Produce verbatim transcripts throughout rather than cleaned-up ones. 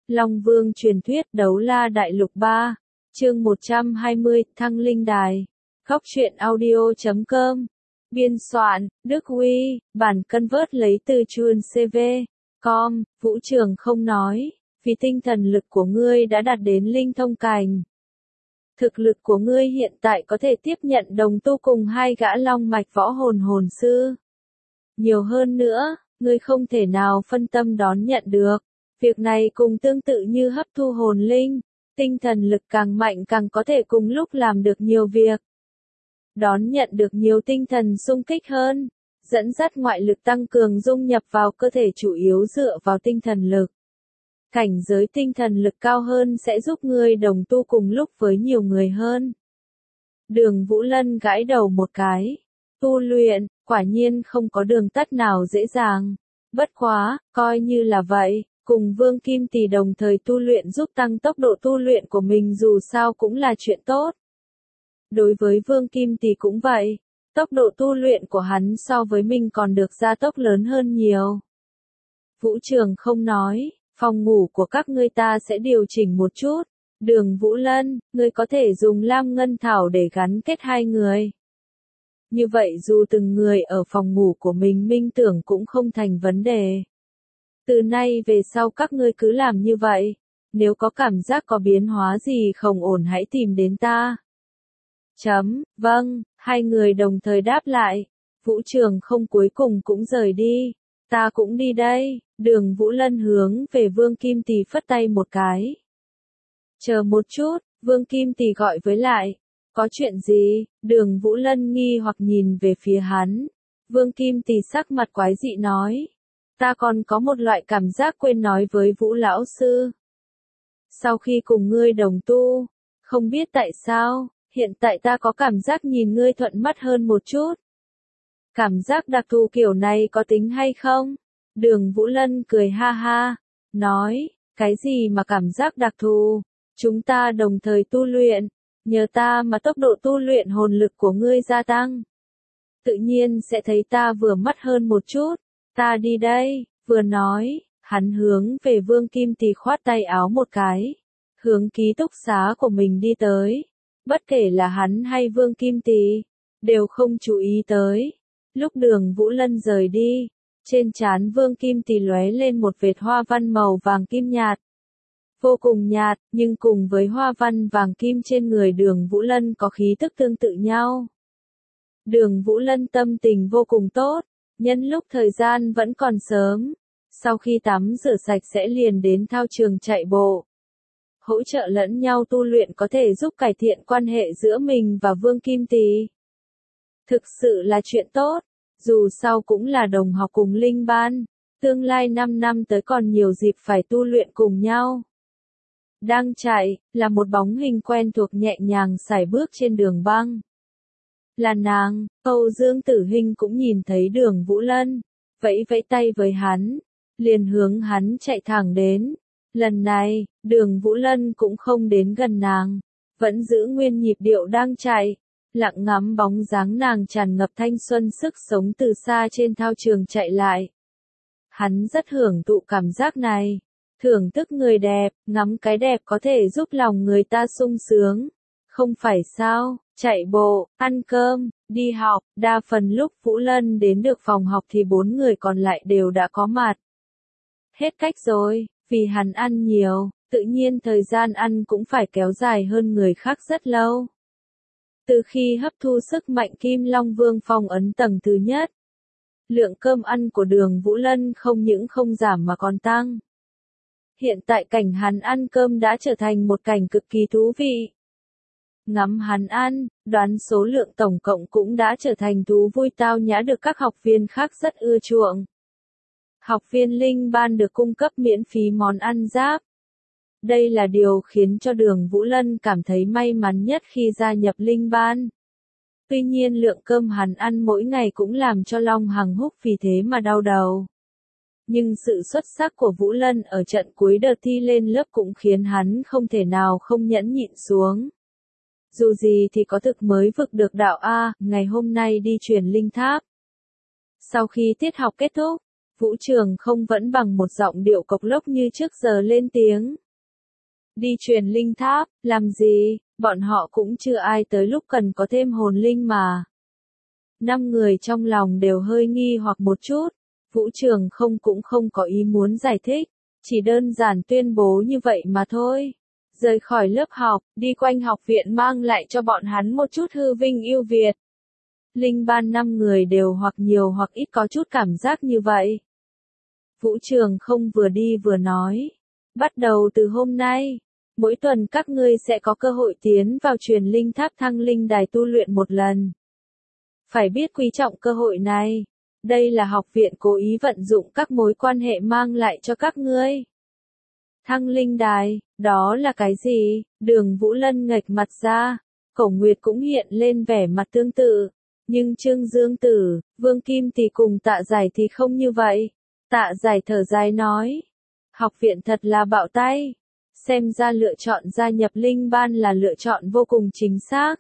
Long Vương truyền thuyết Đấu La Đại Lục ba, chương một trăm hai mươi, Thăng Linh Đài. Góc truyện audio chấm com. Biên soạn, Đức Huy, bản cân vớt lấy từ chuồn xê vê. Com, Vũ Trường không nói, vì tinh thần lực của ngươi đã đạt đến linh thông cảnh. Thực lực của ngươi hiện tại có thể tiếp nhận đồng tu cùng hai gã long mạch võ hồn hồn sư. Nhiều hơn nữa, ngươi không thể nào phân tâm đón nhận được. Việc này cùng tương tự như hấp thu hồn linh, tinh thần lực càng mạnh càng có thể cùng lúc làm được nhiều việc. Đón nhận được nhiều tinh thần xung kích hơn, dẫn dắt ngoại lực tăng cường dung nhập vào cơ thể chủ yếu dựa vào tinh thần lực. Cảnh giới tinh thần lực cao hơn sẽ giúp ngươi đồng tu cùng lúc với nhiều người hơn. Đường Vũ Lân gãi đầu một cái. Tu luyện, quả nhiên không có đường tắt nào dễ dàng. Bất quá, coi như là vậy, cùng Vương Kim Tỷ đồng thời tu luyện giúp tăng tốc độ tu luyện của mình dù sao cũng là chuyện tốt. Đối với Vương Kim Tỷ cũng vậy, tốc độ tu luyện của hắn so với mình còn được gia tốc lớn hơn nhiều. Vũ Trường không nói, phòng ngủ của các ngươi ta sẽ điều chỉnh một chút. Đường Vũ Lân, ngươi có thể dùng lam ngân thảo để gắn kết hai người. Như vậy dù từng người ở phòng ngủ của mình minh tưởng cũng không thành vấn đề. Từ nay về sau các ngươi cứ làm như vậy. Nếu có cảm giác có biến hóa gì không ổn hãy tìm đến ta. Chấm, vâng, hai người đồng thời đáp lại. Vũ Trường không cuối cùng cũng rời đi. Ta cũng đi đây. Đường Vũ Lân hướng về Vương Kim Tỷ phất tay một cái. Chờ một chút, Vương Kim Tỷ gọi với lại. Có chuyện gì? Đường Vũ Lân nghi hoặc nhìn về phía hắn. Vương Kim Tỷ sắc mặt quái dị nói. Ta còn có một loại cảm giác quên nói với Vũ Lão Sư. Sau khi cùng ngươi đồng tu, không biết tại sao, hiện tại ta có cảm giác nhìn ngươi thuận mắt hơn một chút. Cảm giác đặc thù kiểu này có tính hay không? Đường Vũ Lân cười ha ha, nói, cái gì mà cảm giác đặc thù? Chúng ta đồng thời tu luyện, nhờ ta mà tốc độ tu luyện hồn lực của ngươi gia tăng. Tự nhiên sẽ thấy ta vừa mắt hơn một chút. Ta đi đây, vừa nói, hắn hướng về Vương Kim Tỷ khoát tay áo một cái, hướng ký túc xá của mình đi tới. Bất kể là hắn hay Vương Kim Tỷ, đều không chú ý tới. Lúc Đường Vũ Lân rời đi, trên trán Vương Kim Tỷ lóe lên một vệt hoa văn màu vàng kim nhạt. Vô cùng nhạt, nhưng cùng với hoa văn vàng kim trên người Đường Vũ Lân có khí tức tương tự nhau. Đường Vũ Lân tâm tình vô cùng tốt. Nhân lúc thời gian vẫn còn sớm, sau khi tắm rửa sạch sẽ liền đến thao trường chạy bộ. Hỗ trợ lẫn nhau tu luyện có thể giúp cải thiện quan hệ giữa mình và Vương Kim Tỷ. Thực sự là chuyện tốt, dù sao cũng là đồng học cùng linh ban, tương lai năm năm tới còn nhiều dịp phải tu luyện cùng nhau. Đang chạy, là một bóng hình quen thuộc nhẹ nhàng sải bước trên đường băng. Là nàng, Âu Dương Tử Hinh cũng nhìn thấy Đường Vũ Lân, vẫy vẫy tay với hắn, liền hướng hắn chạy thẳng đến. Lần này, Đường Vũ Lân cũng không đến gần nàng, vẫn giữ nguyên nhịp điệu đang chạy, lặng ngắm bóng dáng nàng tràn ngập thanh xuân sức sống từ xa trên thao trường chạy lại. Hắn rất hưởng thụ cảm giác này, thưởng thức người đẹp, ngắm cái đẹp có thể giúp lòng người ta sung sướng, không phải sao? Chạy bộ, ăn cơm, đi học, đa phần lúc Vũ Lân đến được phòng học thì bốn người còn lại đều đã có mặt. Hết cách rồi, vì hắn ăn nhiều, tự nhiên thời gian ăn cũng phải kéo dài hơn người khác rất lâu. Từ khi hấp thu sức mạnh Kim Long Vương phong ấn tầng thứ nhất, lượng cơm ăn của Đường Vũ Lân không những không giảm mà còn tăng. Hiện tại cảnh hắn ăn cơm đã trở thành một cảnh cực kỳ thú vị. Ngắm hắn ăn, đoán số lượng tổng cộng cũng đã trở thành thú vui tao nhã được các học viên khác rất ưa chuộng. Học viên linh ban được cung cấp miễn phí món ăn giáp. Đây là điều khiến cho Đường Vũ Lân cảm thấy may mắn nhất khi gia nhập linh ban. Tuy nhiên lượng cơm hắn ăn mỗi ngày cũng làm cho Long Hằng Húc vì thế mà đau đầu. Nhưng sự xuất sắc của Vũ Lân ở trận cuối đợt thi lên lớp cũng khiến hắn không thể nào không nhẫn nhịn xuống. Dù gì thì có thực mới vực được đạo A, ngày hôm nay đi truyền linh tháp. Sau khi tiết học kết thúc, Vũ Trường không vẫn bằng một giọng điệu cộc lốc như trước giờ lên tiếng. Đi truyền linh tháp, làm gì, bọn họ cũng chưa ai tới lúc cần có thêm hồn linh mà. Năm người trong lòng đều hơi nghi hoặc một chút, Vũ Trường không cũng không có ý muốn giải thích, chỉ đơn giản tuyên bố như vậy mà thôi. Rời khỏi lớp học, đi quanh học viện mang lại cho bọn hắn một chút hư vinh yêu Việt. Linh ban năm người đều hoặc nhiều hoặc ít có chút cảm giác như vậy. Vũ Trường không vừa đi vừa nói. Bắt đầu từ hôm nay, mỗi tuần các ngươi sẽ có cơ hội tiến vào truyền linh tháp thăng linh đài tu luyện một lần. Phải biết quý trọng cơ hội này. Đây là học viện cố ý vận dụng các mối quan hệ mang lại cho các ngươi. Thăng linh đài, đó là cái gì? Đường Vũ Lân nghệch mặt ra. Cổ Nguyệt cũng hiện lên vẻ mặt tương tự. Nhưng Trương Dương Tử, Vương Kim thì cùng Tạ Giải thì không như vậy. Tạ Giải thở dài nói. Học viện thật là bạo tay. Xem ra lựa chọn gia nhập linh ban là lựa chọn vô cùng chính xác.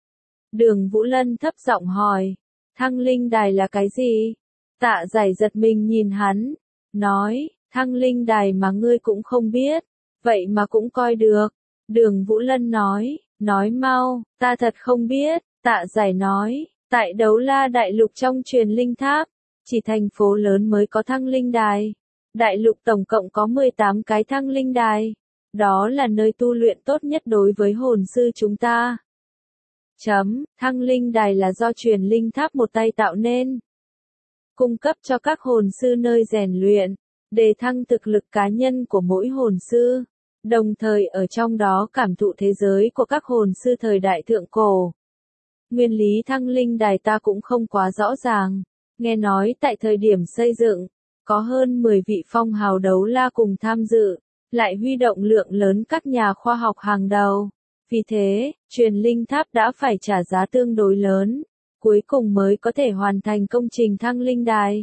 Đường Vũ Lân thấp giọng hỏi. Thăng linh đài là cái gì? Tạ Giải giật mình nhìn hắn. Nói, thăng linh đài mà ngươi cũng không biết. Vậy mà cũng coi được. Đường Vũ Lân nói, nói mau, ta thật không biết. Tạ Giải nói, tại Đấu La Đại Lục trong truyền linh tháp, chỉ thành phố lớn mới có thăng linh đài. Đại lục tổng cộng có mười tám cái thăng linh đài. Đó là nơi tu luyện tốt nhất đối với hồn sư chúng ta. Chấm, thăng linh đài là do truyền linh tháp một tay tạo nên. Cung cấp cho các hồn sư nơi rèn luyện, đề thăng thực lực cá nhân của mỗi hồn sư. Đồng thời ở trong đó cảm thụ thế giới của các hồn sư thời đại thượng cổ. Nguyên lý thăng linh đài ta cũng không quá rõ ràng. Nghe nói tại thời điểm xây dựng, có hơn mười vị phong hào đấu la cùng tham dự, lại huy động lượng lớn các nhà khoa học hàng đầu. Vì thế, truyền linh tháp đã phải trả giá tương đối lớn, cuối cùng mới có thể hoàn thành công trình thăng linh đài.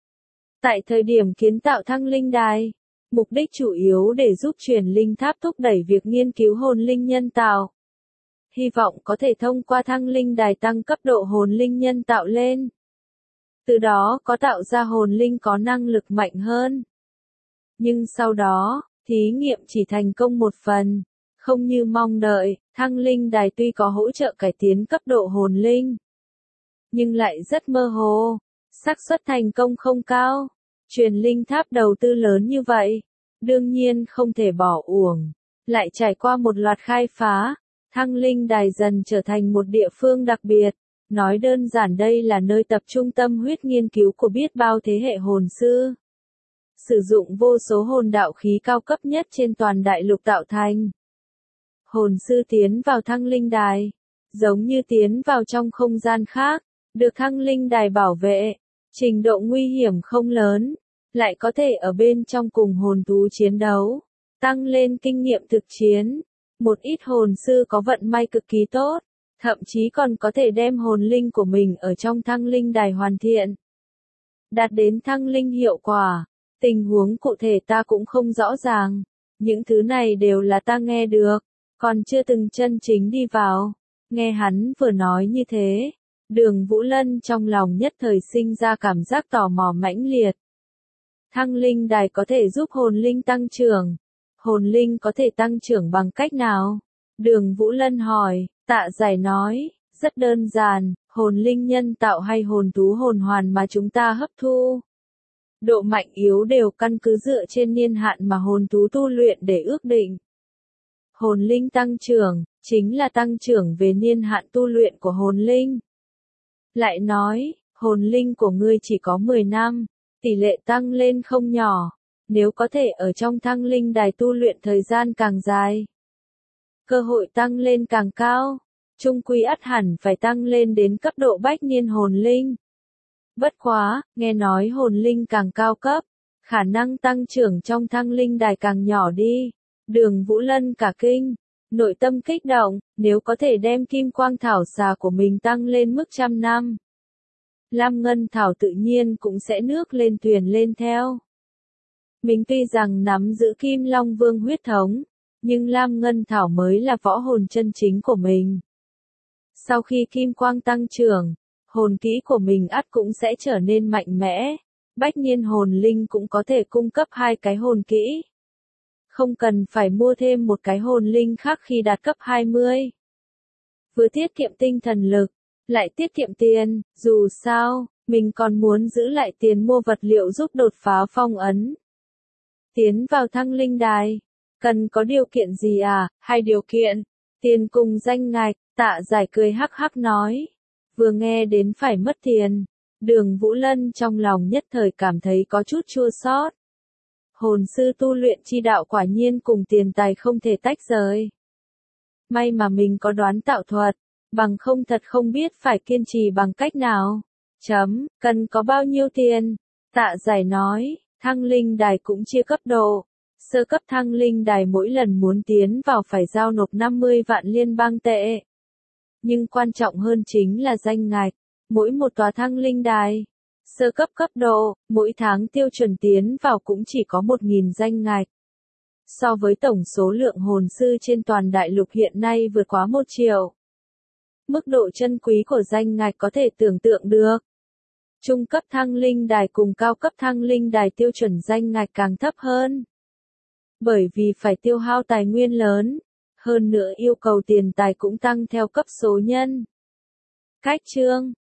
Tại thời điểm kiến tạo thăng linh đài, mục đích chủ yếu để giúp truyền linh tháp thúc đẩy việc nghiên cứu hồn linh nhân tạo. Hy vọng có thể thông qua thăng linh đài tăng cấp độ hồn linh nhân tạo lên. Từ đó có tạo ra hồn linh có năng lực mạnh hơn. Nhưng sau đó, thí nghiệm chỉ thành công một phần. Không như mong đợi, thăng linh đài tuy có hỗ trợ cải tiến cấp độ hồn linh, nhưng lại rất mơ hồ, xác suất thành công không cao. Truyền linh tháp đầu tư lớn như vậy, đương nhiên không thể bỏ uổng. Lại trải qua một loạt khai phá, thăng linh đài dần trở thành một địa phương đặc biệt. Nói đơn giản đây là nơi tập trung tâm huyết nghiên cứu của biết bao thế hệ hồn sư. Sử dụng vô số hồn đạo khí cao cấp nhất trên toàn đại lục tạo thành. Hồn sư tiến vào thăng linh đài, giống như tiến vào trong không gian khác, được thăng linh đài bảo vệ, trình độ nguy hiểm không lớn, lại có thể ở bên trong cùng hồn thú chiến đấu, tăng lên kinh nghiệm thực chiến. Một ít hồn sư có vận may cực kỳ tốt, thậm chí còn có thể đem hồn linh của mình ở trong thăng linh đài hoàn thiện, đạt đến thăng linh hiệu quả. Tình huống cụ thể ta cũng không rõ ràng, những thứ này đều là ta nghe được, còn chưa từng chân chính đi vào. Nghe hắn vừa nói như thế, Đường Vũ Lân trong lòng nhất thời sinh ra cảm giác tò mò mãnh liệt. Thăng linh đài có thể giúp hồn linh tăng trưởng. Hồn linh có thể tăng trưởng bằng cách nào? Đường Vũ Lân hỏi. Tạ Giải nói, rất đơn giản, hồn linh nhân tạo hay hồn thú hồn hoàn mà chúng ta hấp thu. Độ mạnh yếu đều căn cứ dựa trên niên hạn mà hồn thú tu luyện để ước định. Hồn linh tăng trưởng, chính là tăng trưởng về niên hạn tu luyện của hồn linh. Lại nói, hồn linh của ngươi chỉ có mười năm, tỷ lệ tăng lên không nhỏ, nếu có thể ở trong thăng linh đài tu luyện thời gian càng dài, cơ hội tăng lên càng cao, chung quy ắt hẳn phải tăng lên đến cấp độ bách niên hồn linh. Bất quá, nghe nói hồn linh càng cao cấp, khả năng tăng trưởng trong thăng linh đài càng nhỏ đi. Đường Vũ Lân cả kinh, nội tâm kích động, nếu có thể đem kim quang thảo xà của mình tăng lên mức trăm năm, Lam Ngân Thảo tự nhiên cũng sẽ nước lên thuyền lên theo. Mình tuy rằng nắm giữ Kim Long Vương huyết thống, nhưng Lam Ngân Thảo mới là võ hồn chân chính của mình. Sau khi kim quang tăng trưởng, hồn kỹ của mình ắt cũng sẽ trở nên mạnh mẽ. Bách niên hồn linh cũng có thể cung cấp hai cái hồn kỹ. Không cần phải mua thêm một cái hồn linh khác khi đạt cấp hai mươi. Vừa tiết kiệm tinh thần lực, lại tiết kiệm tiền, dù sao, mình còn muốn giữ lại tiền mua vật liệu giúp đột phá phong ấn. Tiến vào thăng linh đài, cần có điều kiện gì à? Hai điều kiện, tiền cùng danh ngạch, Tạ Giải cười hắc hắc nói. Vừa nghe đến phải mất tiền, Đường Vũ Lân trong lòng nhất thời cảm thấy có chút chua xót. Hồn sư tu luyện chi đạo quả nhiên cùng tiền tài không thể tách rời. May mà mình có đoán tạo thuật, bằng không thật không biết phải kiên trì bằng cách nào. Chấm, cần có bao nhiêu tiền? Tạ Giải nói, thăng linh đài cũng chia cấp độ. Sơ cấp thăng linh đài mỗi lần muốn tiến vào phải giao nộp năm mươi vạn liên bang tệ. Nhưng quan trọng hơn chính là danh ngạch, mỗi một tòa thăng linh đài. Sơ cấp cấp độ, mỗi tháng tiêu chuẩn tiến vào cũng chỉ có một nghìn danh ngạch. So với tổng số lượng hồn sư trên toàn đại lục hiện nay vượt quá một triệu. Mức độ chân quý của danh ngạch có thể tưởng tượng được. Trung cấp thăng linh đài cùng cao cấp thăng linh đài tiêu chuẩn danh ngạch càng thấp hơn. Bởi vì phải tiêu hao tài nguyên lớn, hơn nữa yêu cầu tiền tài cũng tăng theo cấp số nhân. Cách chương